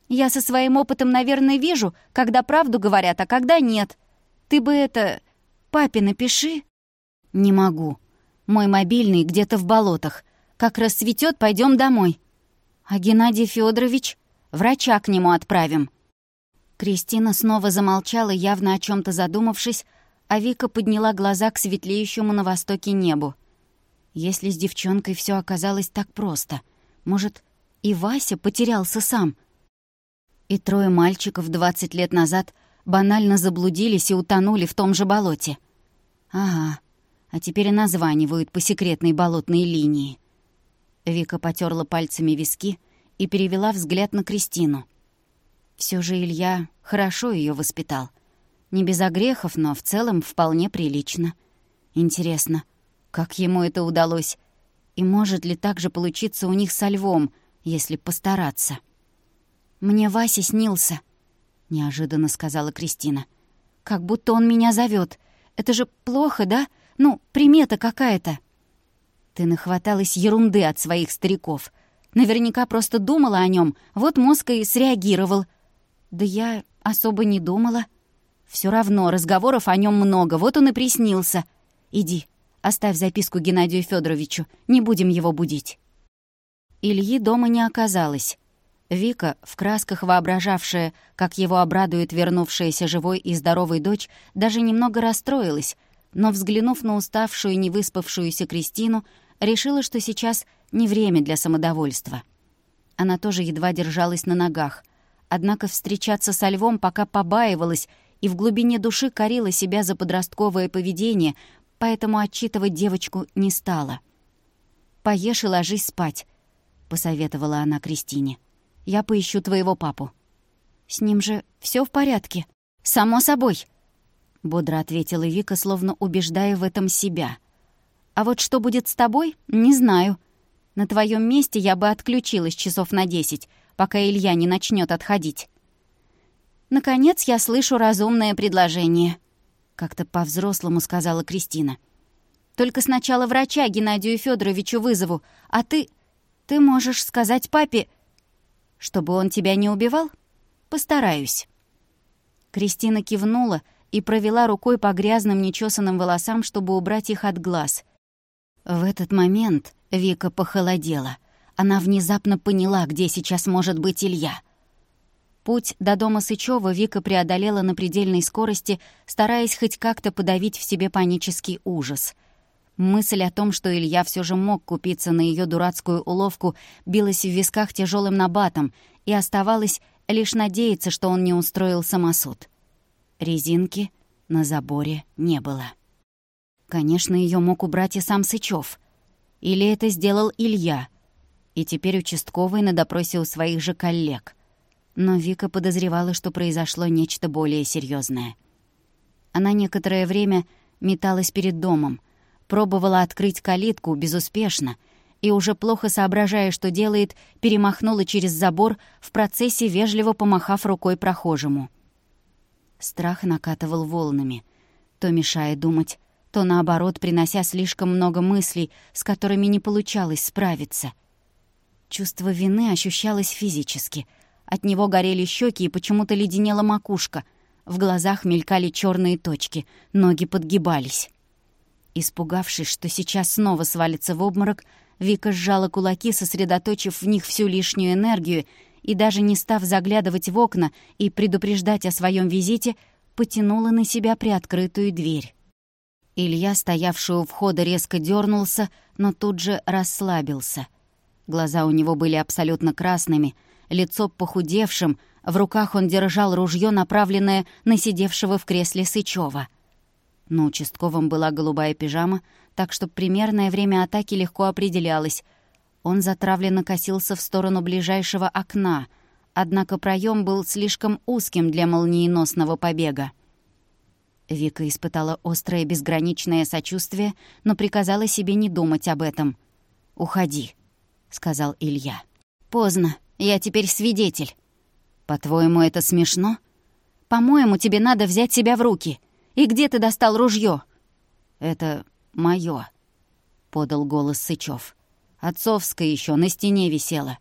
Я со своим опытом, наверное, вижу, когда правду говорят, а когда нет. Ты бы это... папе напиши». «Не могу. Мой мобильный где-то в болотах. Как рассветет, пойдем домой». «А Геннадий Федорович? Врача к нему отправим». Кристина снова замолчала, явно о чем то задумавшись, а Вика подняла глаза к светлеющему на востоке небу. Если с девчонкой все оказалось так просто, может, и Вася потерялся сам? И 3 мальчиков 20 лет назад банально заблудились и утонули в том же болоте. Ага, а теперь и названивают по секретной болотной линии. Вика потерла пальцами виски и перевела взгляд на Кристину. Все же Илья хорошо ее воспитал. Не без огрехов, но в целом вполне прилично. Интересно, как ему это удалось? И может ли так же получиться у них со Львом, если постараться? «Мне Вася снился», — неожиданно сказала Кристина. «Как будто он меня зовет. Это же плохо, да? Ну, примета какая-то». «Ты нахваталась ерунды от своих стариков. Наверняка просто думала о нем, вот мозг и среагировал». «Да я особо не думала. Все равно разговоров о нем много, вот он и приснился. Иди, оставь записку Геннадию Федоровичу, не будем его будить». Ильи дома не оказалось. Вика, в красках воображавшая, как его обрадует вернувшаяся живой и здоровой дочь, даже немного расстроилась, но, взглянув на уставшую и невыспавшуюся Кристину, решила, что сейчас не время для самодовольства. Она тоже едва держалась на ногах, однако встречаться со Львом пока побаивалась и в глубине души корила себя за подростковое поведение, поэтому отчитывать девочку не стала. «Поешь и ложись спать», — посоветовала она Кристине. «Я поищу твоего папу». «С ним же все в порядке?» «Само собой», — бодро ответила Вика, словно убеждая в этом себя. «А вот что будет с тобой, не знаю. На твоем месте я бы отключилась часов на 10, пока Илья не начнет отходить». «Наконец я слышу разумное предложение», — как-то по-взрослому сказала Кристина. «Только сначала врача Геннадию Федоровичу вызову, а ты можешь сказать папе, чтобы он тебя не убивал? Постараюсь». Кристина кивнула и провела рукой по грязным нечесанным волосам, чтобы убрать их от глаз. В этот момент Вика похолодела. Она внезапно поняла, где сейчас может быть Илья. Путь до дома Сычёва Вика преодолела на предельной скорости, стараясь хоть как-то подавить в себе панический ужас. Мысль о том, что Илья все же мог купиться на ее дурацкую уловку, билась в висках тяжелым набатом, и оставалось лишь надеяться, что он не устроил самосуд. Резинки на заборе не было. Конечно, ее мог убрать и сам Сычёв. Или это сделал Илья, и теперь участковый на допросе у своих же коллег. Но Вика подозревала, что произошло нечто более серьезное. Она некоторое время металась перед домом, пробовала открыть калитку безуспешно и, уже плохо соображая, что делает, перемахнула через забор, в процессе вежливо помахав рукой прохожему. Страх накатывал волнами, то мешая думать, то, наоборот, принося слишком много мыслей, с которыми не получалось справиться. Чувство вины ощущалось физически. От него горели щеки и почему-то леденела макушка. В глазах мелькали черные точки, ноги подгибались. Испугавшись, что сейчас снова свалится в обморок, Вика сжала кулаки, сосредоточив в них всю лишнюю энергию, и даже не став заглядывать в окна и предупреждать о своем визите, потянула на себя приоткрытую дверь. Илья, стоявший у входа, резко дернулся, но тут же расслабился. Глаза у него были абсолютно красными, лицо похудевшим, в руках он держал ружье, направленное на сидевшего в кресле Сычёва. На участковом была голубая пижама, так что примерное время атаки легко определялось. Он затравленно косился в сторону ближайшего окна, однако проем был слишком узким для молниеносного побега. Вика испытала острое безграничное сочувствие, но приказала себе не думать об этом. «Уходи», — сказал Илья. «Поздно, я теперь свидетель». «По-твоему, это смешно?» «По-моему, тебе надо взять себя в руки. И где ты достал ружье?» «Это моё», — подал голос Сычёв. «Отцовское еще на стене висело.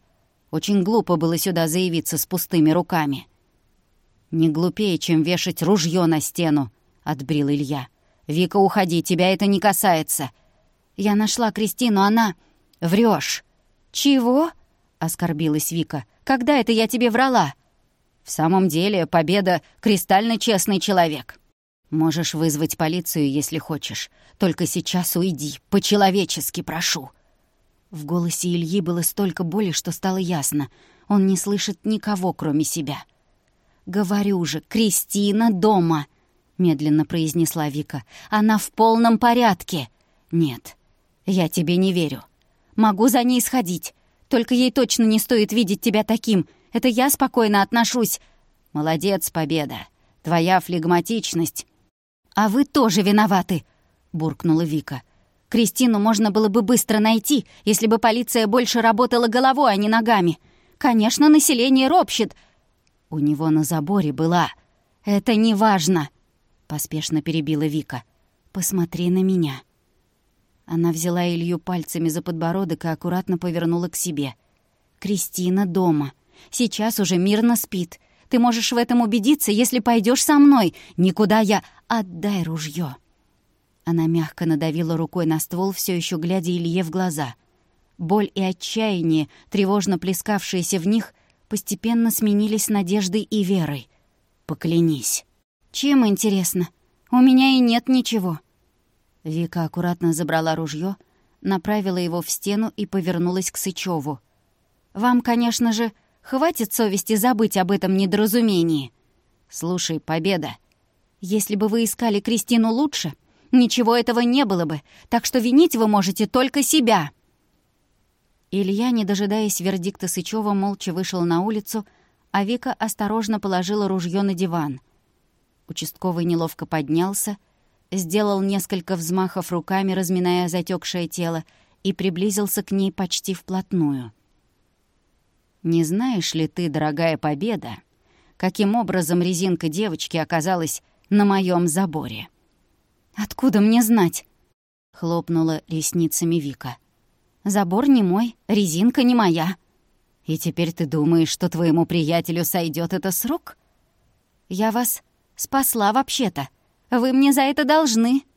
Очень глупо было сюда заявиться с пустыми руками». «Не глупее, чем вешать ружье на стену», — отбрил Илья. «Вика, уходи, тебя это не касается». «Я нашла Кристину, она...» «Врёшь». «Чего?» — оскорбилась Вика. «Когда это я тебе врала?» «В самом деле, Победа — кристально честный человек. Можешь вызвать полицию, если хочешь. Только сейчас уйди, по-человечески прошу». В голосе Ильи было столько боли, что стало ясно. Он не слышит никого, кроме себя. «Говорю же, Кристина дома», — медленно произнесла Вика. «Она в полном порядке». «Нет, я тебе не верю. Могу за ней сходить. Только ей точно не стоит видеть тебя таким. Это я спокойно отношусь». «Молодец, Победа. Твоя флегматичность». «А вы тоже виноваты», — буркнула Вика. «Кристину можно было бы быстро найти, если бы полиция больше работала головой, а не ногами. Конечно, население ропщет». «У него на заборе была». «Это не важно», — поспешно перебила Вика. «Посмотри на меня». Она взяла Илью пальцами за подбородок и аккуратно повернула к себе. «Кристина дома. Сейчас уже мирно спит. Ты можешь в этом убедиться, если пойдешь со мной. Никуда я... Отдай ружье». Она мягко надавила рукой на ствол, все еще глядя Илье в глаза. Боль и отчаяние, тревожно плескавшиеся в них, постепенно сменились надеждой и верой. «Поклянись». «Чем, интересно? У меня и нет ничего». Вика аккуратно забрала ружье, направила его в стену и повернулась к Сычеву. «Вам, конечно же, хватит совести забыть об этом недоразумении. Слушай, Победа, если бы вы искали Кристину лучше, ничего этого не было бы, так что винить вы можете только себя». Илья, не дожидаясь вердикта Сычева, молча вышел на улицу, а Вика осторожно положила ружье на диван. Участковый неловко поднялся, сделал несколько взмахов руками, разминая затекшее тело, и приблизился к ней почти вплотную. «Не знаешь ли ты, дорогая Победа, каким образом резинка девочки оказалась на моем заборе?» «Откуда мне знать?» — хлопнула ресницами Вика. «Забор не мой, резинка не моя». «И теперь ты думаешь, что твоему приятелю сойдет это с рук?» «Я вас спасла вообще-то. Вы мне за это должны».